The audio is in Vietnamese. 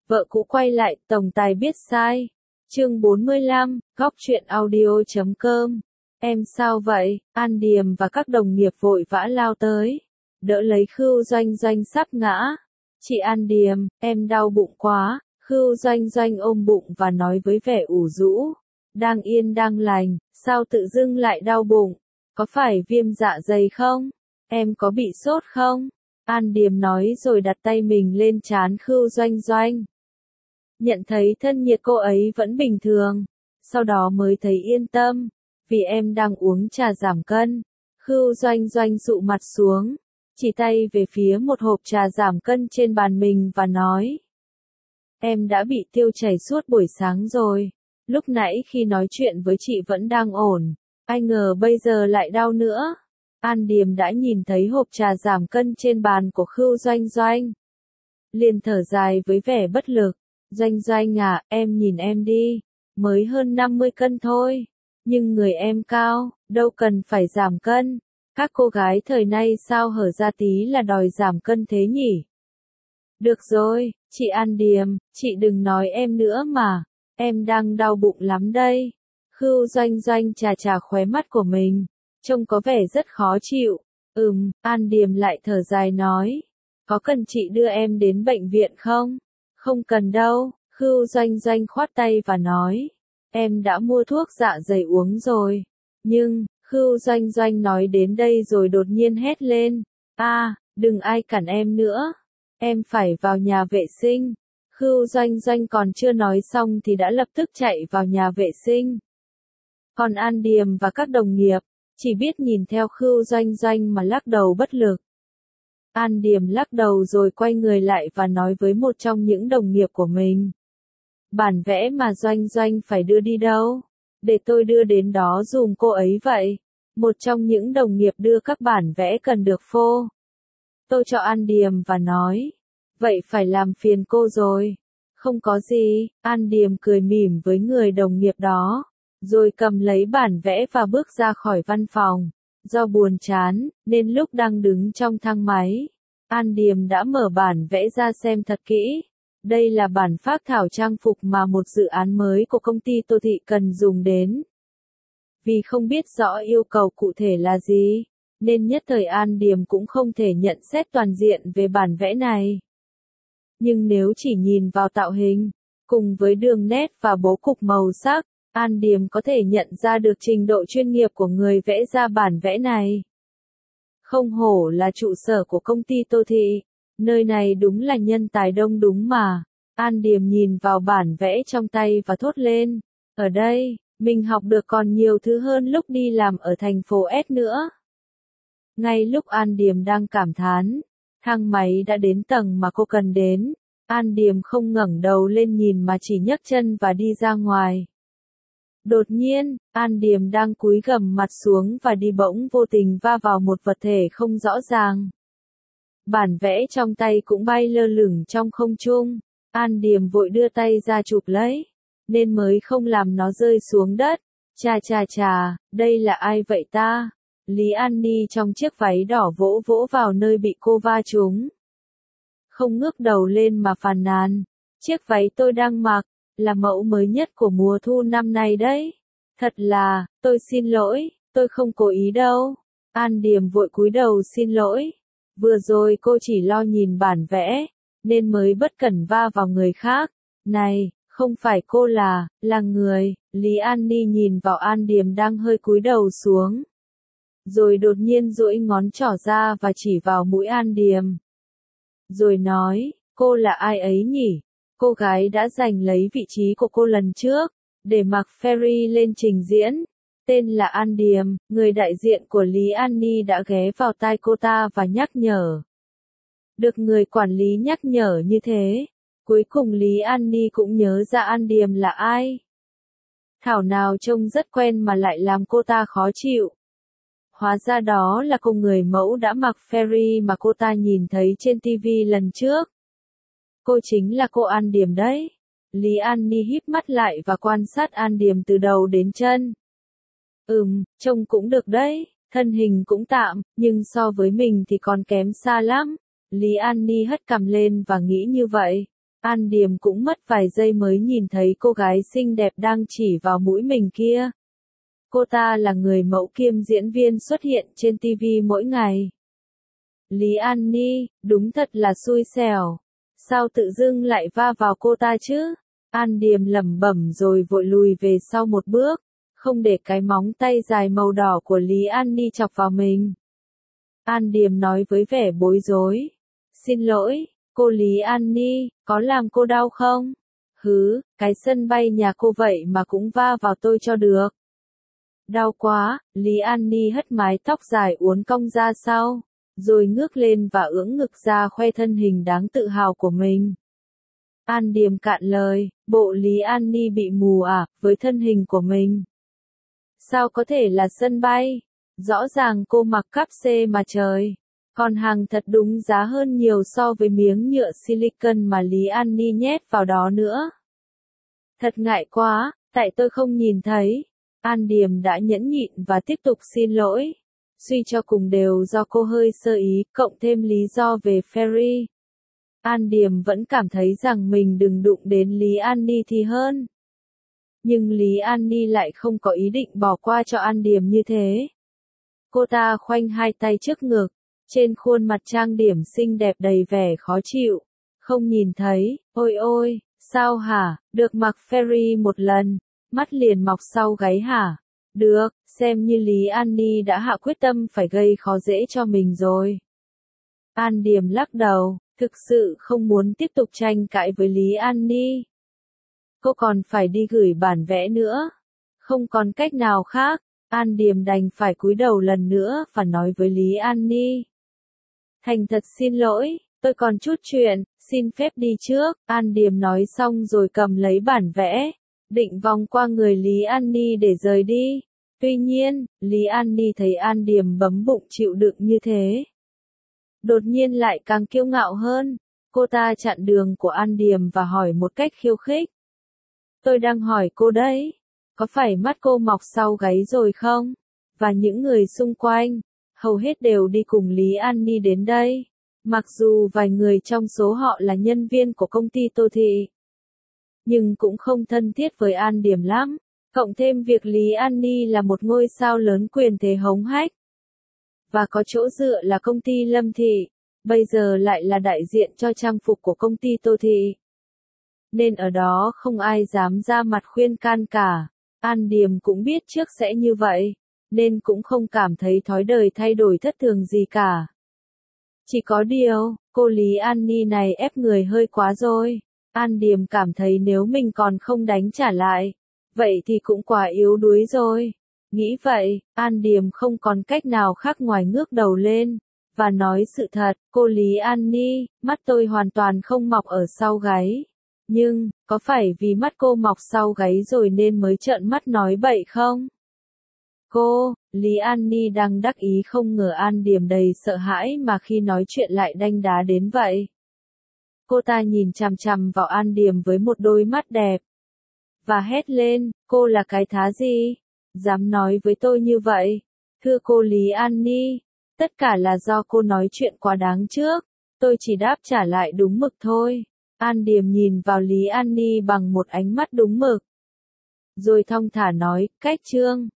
Vợ cũ quay lại, tổng tài biết sai. Chương 45, góc truyện audio.com. Em sao vậy? An Điềm và các đồng nghiệp vội vã lao tới, đỡ lấy Khưu Doanh Doanh sắp ngã. Chị An Điềm, em đau bụng quá. Khưu Doanh Doanh ôm bụng và nói với vẻ ủ rũ. Đang yên đang lành, sao tự dưng lại đau bụng? Có phải viêm dạ dày không? Em có bị sốt không? An Điềm nói rồi đặt tay mình lên trán Khưu Doanh Doanh. Nhận thấy thân nhiệt cô ấy vẫn bình thường, sau đó mới thấy yên tâm, vì em đang uống trà giảm cân. Khưu Doanh Doanh dụ mặt xuống, chỉ tay về phía một hộp trà giảm cân trên bàn mình và nói. Em đã bị tiêu chảy suốt buổi sáng rồi, lúc nãy khi nói chuyện với chị vẫn đang ổn, ai ngờ bây giờ lại đau nữa. An Điềm đã nhìn thấy hộp trà giảm cân trên bàn của Khưu Doanh Doanh, liền thở dài với vẻ bất lực. Doanh Doanh à, em nhìn em đi, mới hơn 50 cân thôi, nhưng người em cao, đâu cần phải giảm cân. Các cô gái thời nay sao hở ra tí là đòi giảm cân thế nhỉ? Được rồi, chị An Điềm, chị đừng nói em nữa mà, em đang đau bụng lắm đây. Khưu Doanh Doanh chà chà khóe mắt của mình, trông có vẻ rất khó chịu. An Điềm lại thở dài nói, có cần chị đưa em đến bệnh viện không? Không cần đâu. Khưu Doanh Doanh khoát tay và nói, em đã mua thuốc dạ dày uống rồi. Nhưng, Khưu Doanh Doanh nói đến đây rồi đột nhiên hét lên, đừng ai cản em nữa, em phải vào nhà vệ sinh. Khưu Doanh Doanh còn chưa nói xong thì đã lập tức chạy vào nhà vệ sinh. Còn An Điềm và các đồng nghiệp, chỉ biết nhìn theo Khưu Doanh Doanh mà lắc đầu bất lực. An Điềm lắc đầu rồi quay người lại và nói với một trong những đồng nghiệp của mình. Bản vẽ mà Doanh Doanh phải đưa đi đâu? Để tôi đưa đến đó dùm cô ấy vậy. Một trong những đồng nghiệp đưa các bản vẽ cần được phô. Tôi cho An Điềm và nói. Vậy phải làm phiền cô rồi. Không có gì, An Điềm cười mỉm với người đồng nghiệp đó. Rồi cầm lấy bản vẽ và bước ra khỏi văn phòng. Do buồn chán, nên lúc đang đứng trong thang máy, An Điềm đã mở bản vẽ ra xem thật kỹ. Đây là bản phác thảo trang phục mà một dự án mới của công ty Tô Thị cần dùng đến. Vì không biết rõ yêu cầu cụ thể là gì, nên nhất thời An Điềm cũng không thể nhận xét toàn diện về bản vẽ này. Nhưng nếu chỉ nhìn vào tạo hình, cùng với đường nét và bố cục màu sắc, An Điềm có thể nhận ra được trình độ chuyên nghiệp của người vẽ ra bản vẽ này. Không hổ là trụ sở của công ty Tô Thị, nơi này đúng là nhân tài đông đúng mà. An Điềm nhìn vào bản vẽ trong tay và thốt lên, ở đây, mình học được còn nhiều thứ hơn lúc đi làm ở thành phố S nữa. Ngay lúc An Điềm đang cảm thán, thang máy đã đến tầng mà cô cần đến. An Điềm không ngẩng đầu lên nhìn mà chỉ nhấc chân và đi ra ngoài. Đột nhiên, An Điềm đang cúi gằm mặt xuống và đi bỗng vô tình va vào một vật thể không rõ ràng. Bản vẽ trong tay cũng bay lơ lửng trong không trung. An Điềm vội đưa tay ra chụp lấy, nên mới không làm nó rơi xuống đất. Chà, đây là ai vậy ta? Lý An Ni trong chiếc váy đỏ vỗ vỗ vào nơi bị cô va trúng. Không ngước đầu lên mà phàn nàn, chiếc váy tôi đang mặc là mẫu mới nhất của mùa thu năm nay đấy. Thật là, tôi xin lỗi, tôi không cố ý đâu. An Điềm vội cúi đầu xin lỗi. Vừa rồi cô chỉ lo nhìn bản vẽ, nên mới bất cẩn va vào người khác. Này, không phải cô là người. Lý An Ni nhìn vào An Điềm đang hơi cúi đầu xuống. Rồi đột nhiên duỗi ngón trỏ ra và chỉ vào mũi An Điềm. Rồi nói, cô là ai ấy nhỉ? Cô gái đã giành lấy vị trí của cô lần trước, để mặc Ferry lên trình diễn. Tên là An Điềm, người đại diện của Lý An Ni đã ghé vào tai cô ta và nhắc nhở. Được người quản lý nhắc nhở như thế, cuối cùng Lý An Ni cũng nhớ ra An Điềm là ai. Thảo nào trông rất quen mà lại làm cô ta khó chịu. Hóa ra đó là cô người mẫu đã mặc Ferry mà cô ta nhìn thấy trên TV lần trước. Cô chính là cô An Điềm đấy. Lý An Ni híp mắt lại và quan sát An Điềm từ đầu đến chân. Trông cũng được đấy, thân hình cũng tạm, nhưng so với mình thì còn kém xa lắm. Lý An Ni hất cằm lên và nghĩ như vậy. An Điềm cũng mất vài giây mới nhìn thấy cô gái xinh đẹp đang chỉ vào mũi mình kia. Cô ta là người mẫu kiêm diễn viên xuất hiện trên TV mỗi ngày. Lý An Ni, đúng thật là xui xẻo. Sao tự dưng lại va vào cô ta chứ? An Điềm lẩm bẩm rồi vội lùi về sau một bước, không để cái móng tay dài màu đỏ của Lý An Ni chọc vào mình. An Điềm nói với vẻ bối rối. Xin lỗi, cô Lý An Ni, có làm cô đau không? Hứ, cái sân bay nhà cô vậy mà cũng va vào tôi cho được. Đau quá, Lý An Ni hất mái tóc dài uốn cong ra sau, rồi ngước lên và ưỡn ngực ra khoe thân hình đáng tự hào của mình. An Điềm cạn lời, bộ Lý An Ni bị mù à, với thân hình của mình. Sao có thể là sân bay? Rõ ràng cô mặc cắp xê mà trời. Còn hàng thật đúng giá hơn nhiều so với miếng nhựa silicon mà Lý An Ni nhét vào đó nữa. Thật ngại quá, tại tôi không nhìn thấy. An Điềm đã nhẫn nhịn và tiếp tục xin lỗi. Suy cho cùng đều do cô hơi sơ ý, cộng thêm lý do về ferry. An Điềm vẫn cảm thấy rằng mình đừng đụng đến Lý An Ni thì hơn. Nhưng Lý An Ni lại không có ý định bỏ qua cho An Điềm như thế. Cô ta khoanh hai tay trước ngực, trên khuôn mặt trang điểm xinh đẹp đầy vẻ khó chịu. Không nhìn thấy, ôi ôi, sao hả, được mặc ferry một lần, mắt liền mọc sau gáy hả? Được, xem như Lý An Ni đã hạ quyết tâm phải gây khó dễ cho mình rồi. An Điềm lắc đầu, thực sự không muốn tiếp tục tranh cãi với Lý An Ni. Cô còn phải đi gửi bản vẽ nữa. Không còn cách nào khác, An Điềm đành phải cúi đầu lần nữa và nói với Lý An Ni. Thành thật xin lỗi, tôi còn chút chuyện, xin phép đi trước. An Điềm nói xong rồi cầm lấy bản vẽ, định vòng qua người Lý An Ni để rời đi. Tuy nhiên, Lý An Ni thấy An Điềm bấm bụng chịu đựng như thế, đột nhiên lại càng kiêu ngạo hơn. Cô ta chặn đường của An Điềm và hỏi một cách khiêu khích. Tôi đang hỏi cô đấy, có phải mắt cô mọc sau gáy rồi không? Và những người xung quanh, hầu hết đều đi cùng Lý An Ni đến đây. Mặc dù vài người trong số họ là nhân viên của công ty Tô Thị, nhưng cũng không thân thiết với An Điềm lắm. Cộng thêm việc Lý An Ni là một ngôi sao lớn quyền thế hống hách, và có chỗ dựa là công ty Lâm Thị, bây giờ lại là đại diện cho trang phục của công ty Tô Thị. Nên ở đó không ai dám ra mặt khuyên can cả. An Điềm cũng biết trước sẽ như vậy, nên cũng không cảm thấy thói đời thay đổi thất thường gì cả. Chỉ có điều, cô Lý An Ni này ép người hơi quá rồi. An Điềm cảm thấy nếu mình còn không đánh trả lại, vậy thì cũng quá yếu đuối rồi. Nghĩ vậy, An Điềm không còn cách nào khác ngoài ngước đầu lên, và nói sự thật, cô Lý An Ni, mắt tôi hoàn toàn không mọc ở sau gáy. Nhưng, có phải vì mắt cô mọc sau gáy rồi nên mới trợn mắt nói bậy không? Cô, Lý An Ni đang đắc ý không ngờ An Điềm đầy sợ hãi mà khi nói chuyện lại đanh đá đến vậy. Cô ta nhìn chằm chằm vào An Điềm với một đôi mắt đẹp, và hét lên, cô là cái thá gì? Dám nói với tôi như vậy? Thưa cô Lý An Ni, tất cả là do cô nói chuyện quá đáng trước, tôi chỉ đáp trả lại đúng mực thôi. An Điềm nhìn vào Lý An Ni bằng một ánh mắt đúng mực, rồi thong thả nói, cách chương.